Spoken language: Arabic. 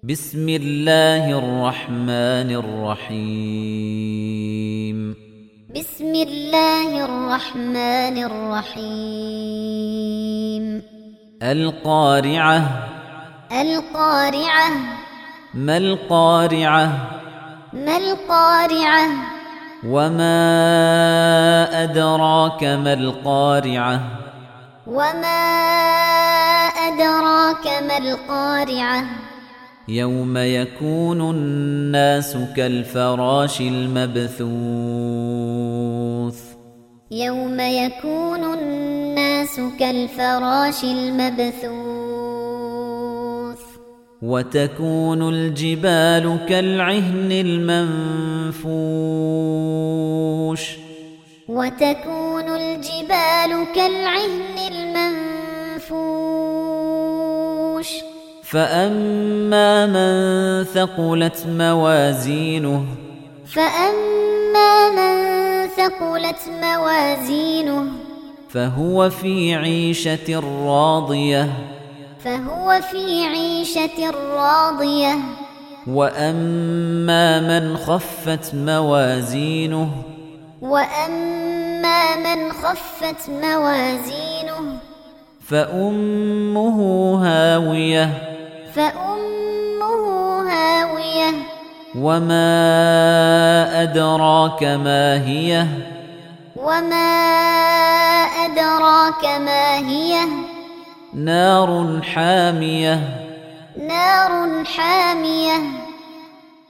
بسم الله الرحمن الرحيم بسم الله الرحمن الرحيم القارعة القارعة ما القارعة ما القارعة وما أدراك ما القارعة وما أدراك ما القارعة يوم يكون الناس كالفراش المبثوث يوم يكون الناس كالفراش المبثوث وتكون الجبال كالعهن المنفوش وتكون الجبال كالعهن المنفوش فأما من ثقلت موازينه فأما من ثقلت موازينه فهو في عيشة راضية فهو في عيشة راضية وأما من خفت موازينه وأما من خفت موازينه فأمه هاوية فأمه هاوية وما أدراك ما هي وما أدراك ما هي نار حامية نار حامية